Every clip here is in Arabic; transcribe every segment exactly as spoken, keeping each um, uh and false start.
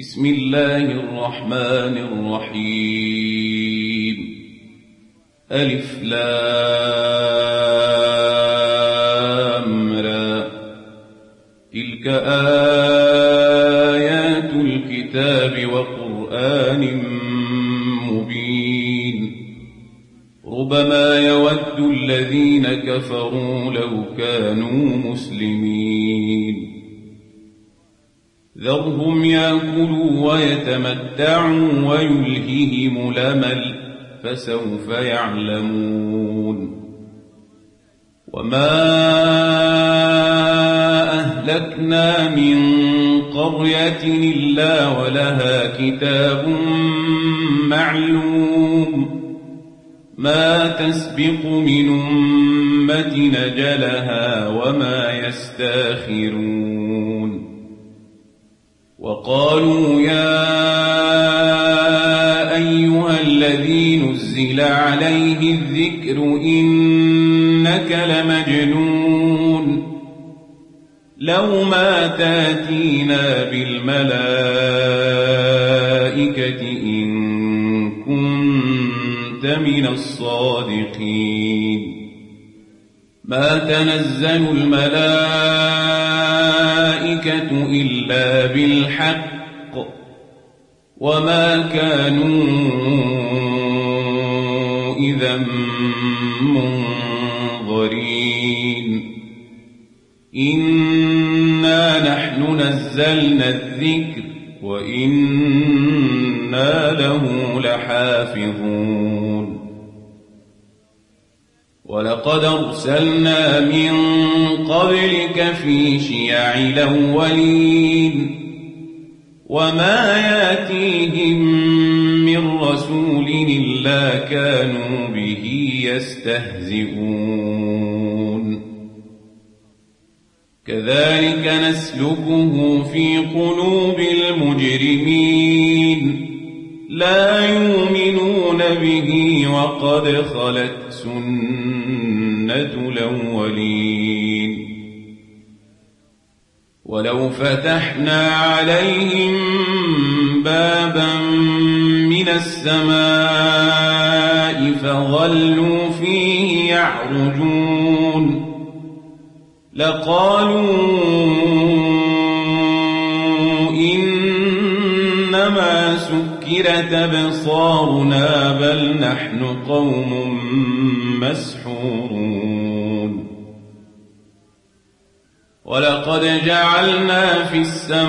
بسم الله الرحمن الرحيم. ألف لام را. تلك آيات الكتاب وقرآن مبين. ربما يود الذين كفروا لو كانوا مسلمين. ذرهم يأكلوا ويتمتعوا ويلههم الأمل فسوف يعلمون. وما أهلكنا من قرية إلا ولها كتاب معلوم ما تسبق من أمة أجلها وما يستاخرون. وقالوا يا أيها الذي نزل عليه الذكر إنك لمجنون لو ما تاتينا بالملائكة إن كنت من الصادقين. ما تنزل الملائكة إلا بالحق وما كانوا إذا منظرين. إنا نحن نزلنا الذكر وإنا له لحافظون. ولقد أرسلنا من قبلك في شيع الأولين وما ياتيهم من رسول إلا كانوا به يستهزئون. كذلك نسلكه في قلوب المجرمين لا يؤمنون به وقد خلت سنة الأولين. ولو فتحنا عليهم بابا من السماء فظلوا فيه يعرجون لقالوا إنما سكرت أبصارنا بل نحن قوم مسحورون. ولقد جعلنا في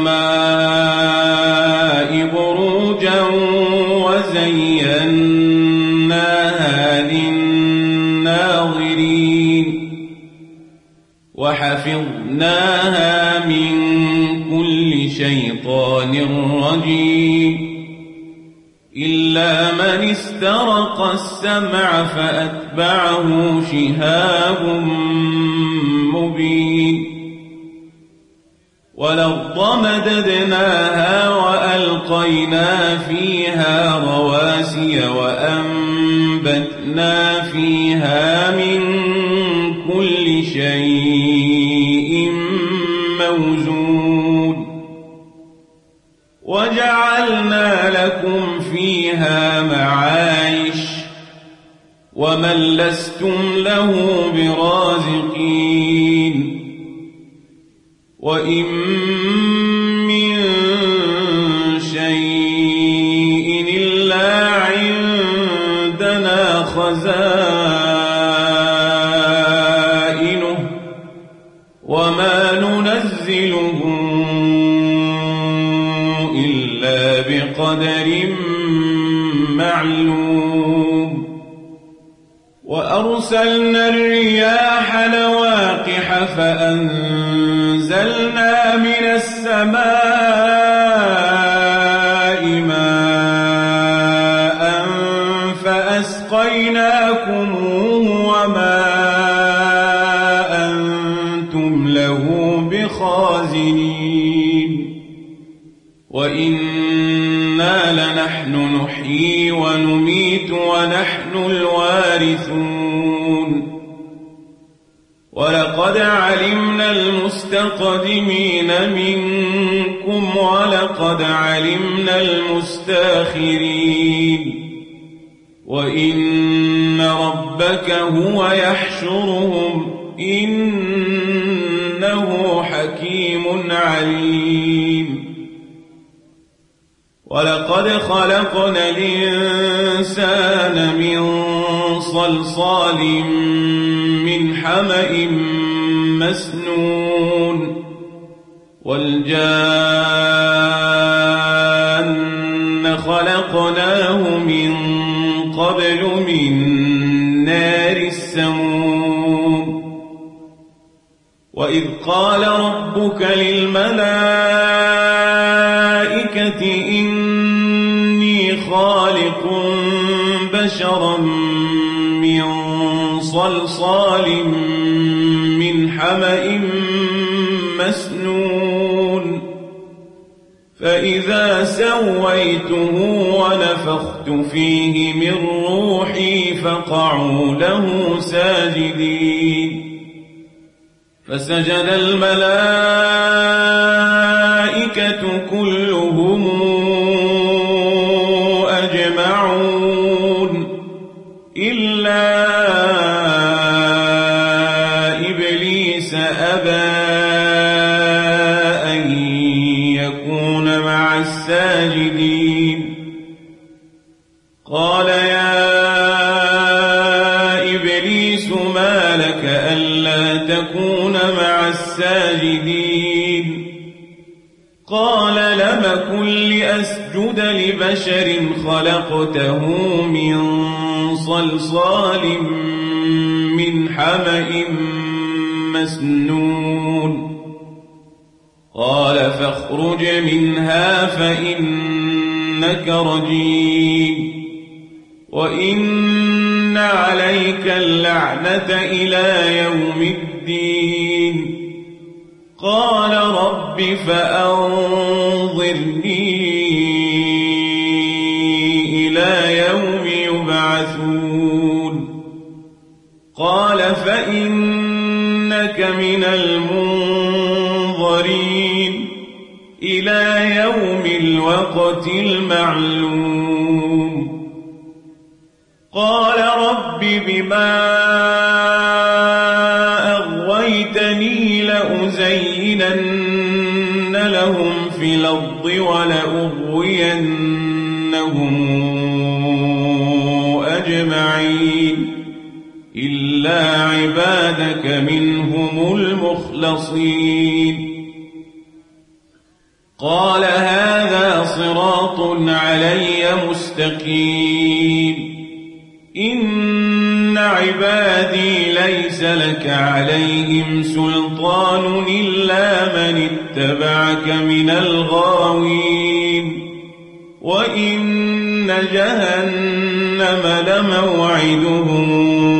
السماء بروجا وزيناها للناظرين وحفظناها من كل شيطان رجيم إلا من استرق السمع فأتبعه شهاب مبين. والأرض مددناها وألقينا فيها رواسي وأنبتنا فيها من كل شيء موزون وجعلنا لكم فيها معايش ومن لستم له برازقين. وإن من شيء إلا عندنا خزائنه وما ننزله إلا بقدر معلوم. وأرسلنا الرياح لواقح فأنزلنا من السماء ماء فأسقيناكموه وما أنتم له بخازنين. وإنا لنحن نحيي ونميت ونحن الوارثون. ولقد علمنا المستقدمين منكم منكم ولقد علمنا المستاخرين وإن ربك هو يحشرهم إنه حكيم عليم ولقد خلقنا الإنسان من صلصال من حمأ مسنون والجان خلقناه من قبل من نار السموم وإذ قال ربك للملائكة إني خالق بشرا من صلصال من حمأ مسنون فإذا سويته ونفخت فيه من روحي فقعوا له ساجدين فسجد الملائكة كلهم أجمعون إلا إبليس أبى أن يكون مع الساجدين قال يا إبليس ما لك ألا تكون مع الساجدين قال لم كن لأسجد لبشر خلقته من صلصال من حمأ مسنون قال فاخرج منها فإنك رجيم وإن عليك اللعنة إلى يوم الدين قال رب فأنظرني إلى يوم يبعثون قال فإنك من المنظرين إلى يوم الوقت المعلوم قال رب بما أغويتني لأزينن لهم في الأرض ولأغوينهم أجمعين إلا عبادك منهم المخلصين قال هذا صراط علي مستقيم إن عبادي ليس لك عليهم سلطان إلا من اتبعك من الغاوين وإن جهنم لموعدهم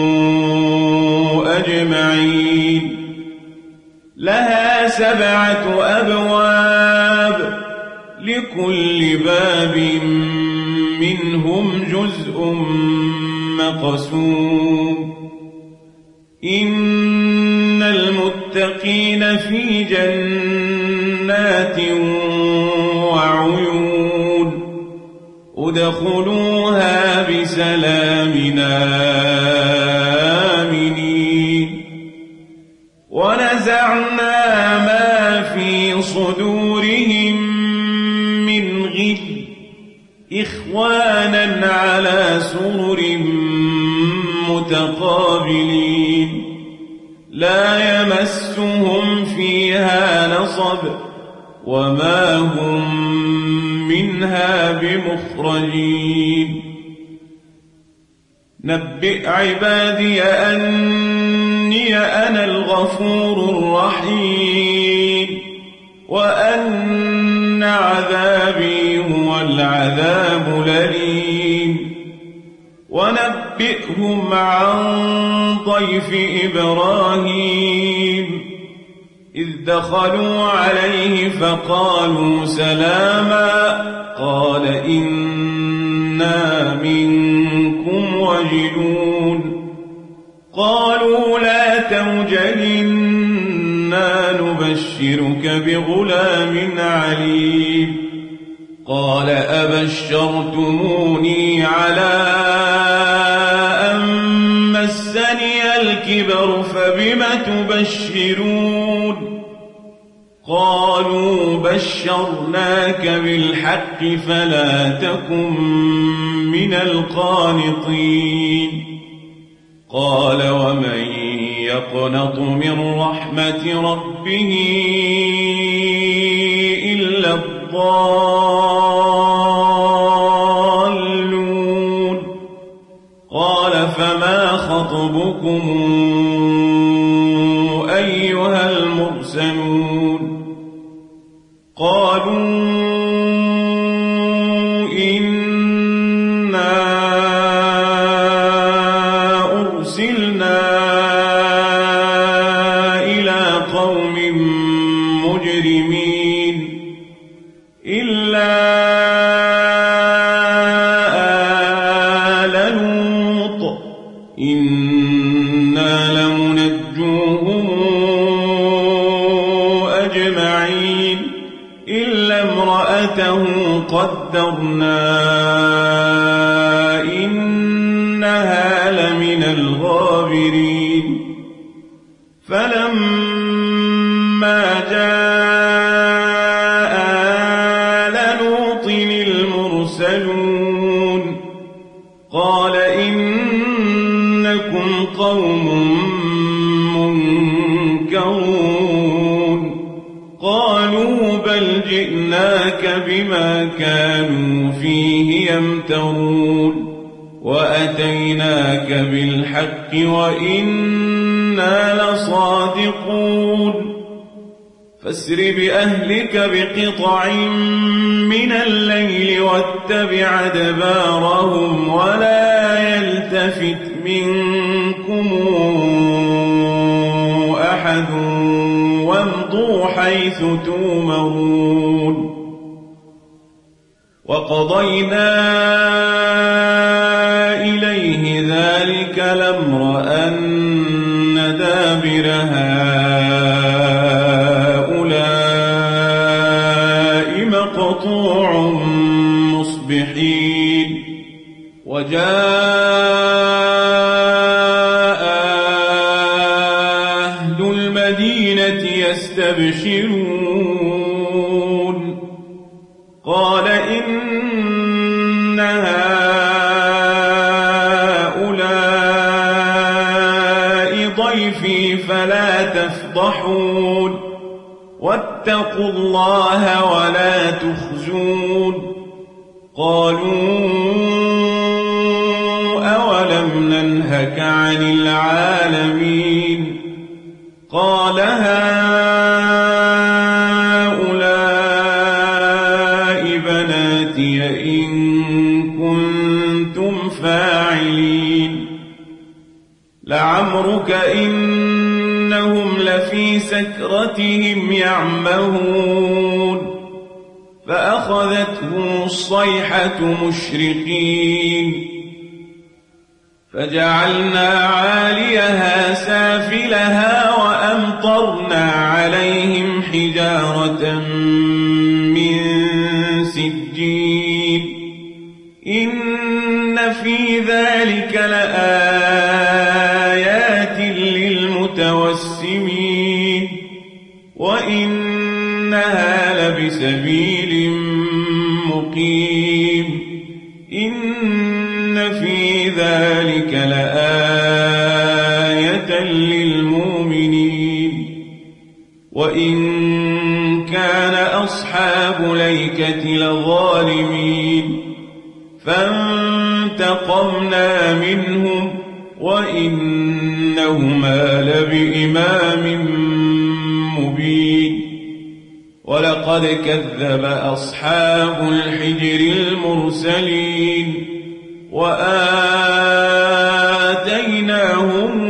أجمعين لها سبعة أبواب لكل باب منهم جزء مقسوم إن المتقين في جنات وعيون ادخلوها بسلام آمنين ونزعنا ما في صدورهم من غل إخوانا على سرر متقابلين لا يمسهم فيها نصب وما هم منها بمخرجين نبئ عبادي أني أنا الغفور الرحيم وأن عذابي هو العذاب الأليم ونبئهم عن ضيف إبراهيم إذ دخلوا عليه فقالوا سلاما قال إنا منكم وجلون قالوا لا توجل إنا نبشر نبشرك بغلام عليم قال أبشرتموني على أن مسني الكبر فبم تبشرون قالوا بشرناك بالحق فلا تكن من القانطين قال ومن يقنط من رحمة ربه إلا الضالون قال فما خطبكم أيها المرسلون قالوا إنا أرسلنا إلى قوم مجرمين إلا آل لوط إنا لمنجوهم أجمعين إلا امرأته قدرنا إنها لمن الغابرين فلما جاء آل لوط المرسلون قال إنكم قوم منكرون قالوا بل جئناك بما كانوا فيه يمترون وأتيناك بالحق وإنا لصادقون فاسر بأهلك بقطع من الليل واتبع أدبارهم ولا يلتفت منكم أحد وامضوا حيث تؤمرون وقضينا إليه ذلك الأمر أن دابر هؤلاء مقطوع مصبحين وجاء أهل المدينة يستبشرون قال إن هؤلاء ضيفي فلا تفضحون واتقوا الله ولا تخزون قالوا أولم ننهك عن العالمين قال هؤلاء بناتي إن كنتم فاعلين لعمرك إنهم لفي سكرتهم يعمهون فأخذتهم الصيحة مشرقين فجعلنا عاليها سافلها وأمطرنا عليهم حجارة من سجيل إن في ذلك لآيات للمتوسمين وإنها لبسبيل مقيم إن في ذلك لآية للمؤمنين وإن كان أصحاب ليكة لظالمين فانتقمنا منهم وإنهما لبإمام مبين ولقد كذب أصحاب الحجر المرسلين وآتيناهم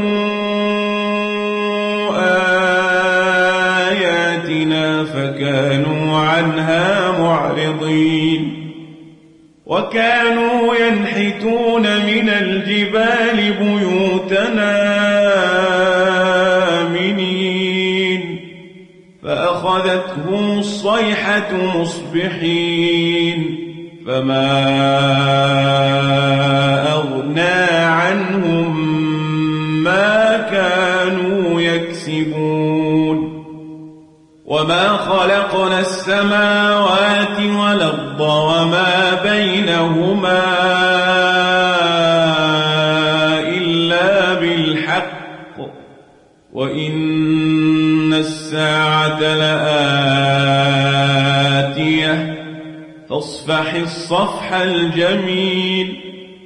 آياتنا فكانوا عنها معرضين وكانوا ينحتون من الجبال بيوتنا آمنين فأخذوا فأخذتهم الصيحة مصبحين فما أغنى عنهم ما كانوا يكسبون وما خلقنا السماوات والأرض وما بينهما إلا بالحق وإن الساعة لآتية فاصفح الصفح الجميل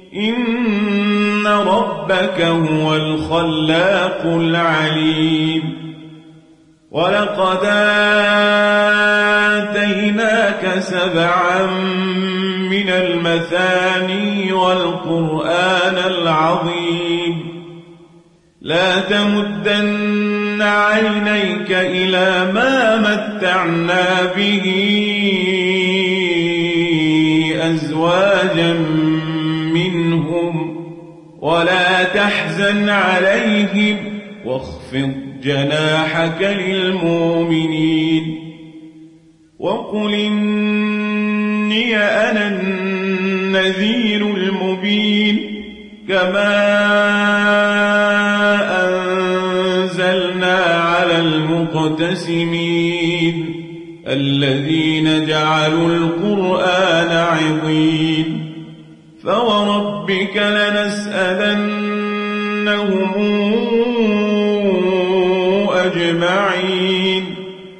إن ربك هو الخلاق العليم ولقد آتيناك سبعا من المثاني والقرآن العظيم لا تمدن عينيك إلى ما متعنا به أزواجا منهم ولا تحزن عليهم واخفض جناحك للمؤمنين وقل إني أنا النذير المبين كما أنزلنا على المقتسمين الذين جعلوا القرآن عضين فوربك لنسألنهم أجمعين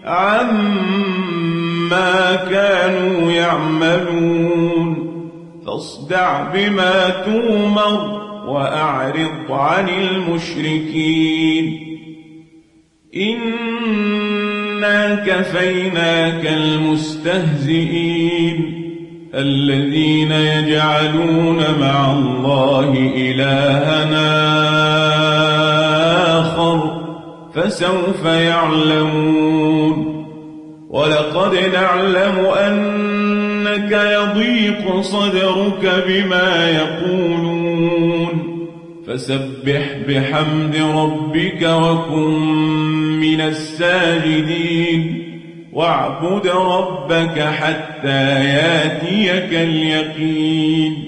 عما كانوا يعملون فاصدع بما تؤمر وأعرض عن المشركين إنا كفيناك المستهزئين الذين يجعلون مع الله إلهنا آخر فسوف يعلمون ولقد نعلم أنك يضيق صدرك بما يقولون فسبح بحمد ربك وكن من الساجدين واعبد ربك حتى ياتيك اليقين